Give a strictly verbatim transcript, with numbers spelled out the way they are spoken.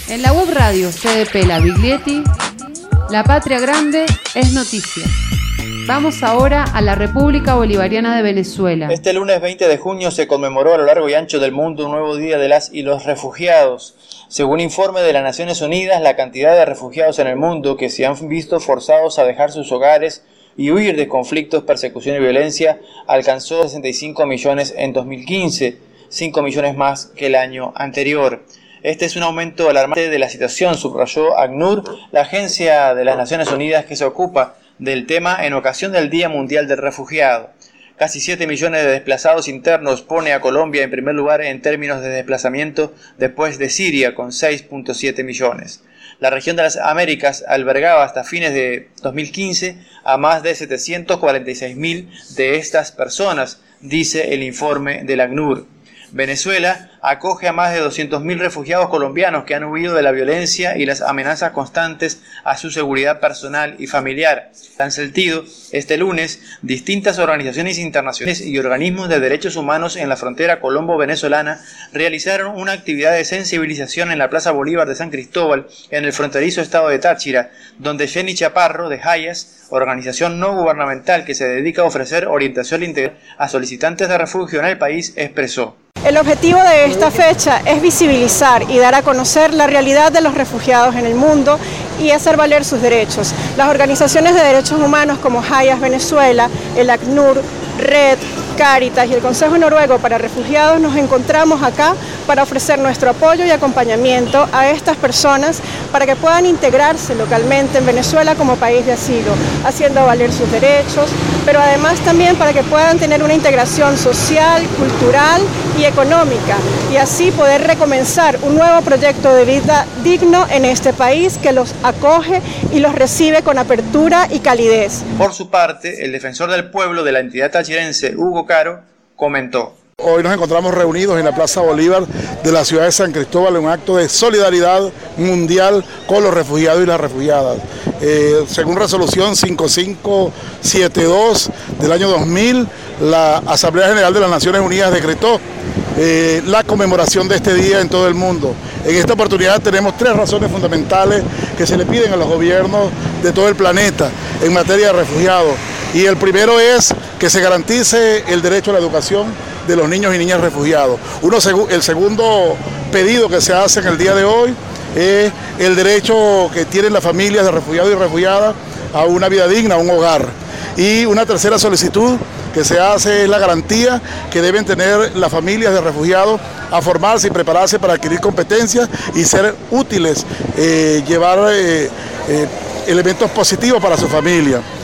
En la web radio C D P La Biglietti, La Patria Grande es noticia. Vamos ahora a la República Bolivariana de Venezuela. Este lunes veinte de junio se conmemoró a lo largo y ancho del mundo un nuevo día de las y los refugiados. Según informe de las Naciones Unidas, la cantidad de refugiados en el mundo que se han visto forzados a dejar sus hogares y huir de conflictos, persecución y violencia alcanzó sesenta y cinco millones en dos mil quince, cinco millones más que el año anterior. Este es un aumento alarmante de la situación, subrayó ACNUR, la agencia de las Naciones Unidas que se ocupa del tema en ocasión del Día Mundial del Refugiado. Casi siete millones de desplazados internos pone a Colombia en primer lugar en términos de desplazamiento después de Siria, con seis punto siete millones. La región de las Américas albergaba hasta fines de dos mil quince a más de setecientos cuarenta y seis mil de estas personas, dice el informe del ACNUR. Venezuela acoge a más de doscientos mil refugiados colombianos que han huido de la violencia y las amenazas constantes a su seguridad personal y familiar. En sentido, este lunes, distintas organizaciones internacionales y organismos de derechos humanos en la frontera colombo-venezolana realizaron una actividad de sensibilización en la Plaza Bolívar de San Cristóbal, en el fronterizo estado de Táchira, donde Jenny Chaparro, de Hayas, organización no gubernamental que se dedica a ofrecer orientación integral a solicitantes de refugio en el país, expresó: el objetivo de esta fecha es visibilizar y dar a conocer la realidad de los refugiados en el mundo y hacer valer sus derechos. Las organizaciones de derechos humanos como Hayas Venezuela, el ACNUR, Red, Cáritas y el Consejo Noruego para Refugiados nos encontramos acá para ofrecer nuestro apoyo y acompañamiento a estas personas para que puedan integrarse localmente en Venezuela como país de asilo, haciendo valer sus derechos, pero además también para que puedan tener una integración social, cultural y económica, y así poder recomenzar un nuevo proyecto de vida digno en este país que los acoge y los recibe con apertura y calidez. Por su parte, el defensor del pueblo de la entidad tachirense, Hugo Caro, comentó: hoy nos encontramos reunidos en la Plaza Bolívar de la ciudad de San Cristóbal en un acto de solidaridad mundial con los refugiados y las refugiadas. Eh, según resolución cinco mil quinientos setenta y dos del año dos mil, la Asamblea General de las Naciones Unidas decretó eh, la conmemoración de este día en todo el mundo. En esta oportunidad tenemos tres razones fundamentales que se le piden a los gobiernos de todo el planeta en materia de refugiados. Y el primero es que se garantice el derecho a la educación de los niños y niñas refugiados. Uno, el segundo pedido que se hace en el día de hoy es el derecho que tienen las familias de refugiados y refugiadas a una vida digna, a un hogar. Y una tercera solicitud que se hace es la garantía que deben tener las familias de refugiados a formarse y prepararse para adquirir competencias y ser útiles, eh, llevar eh, eh, elementos positivos para su familia.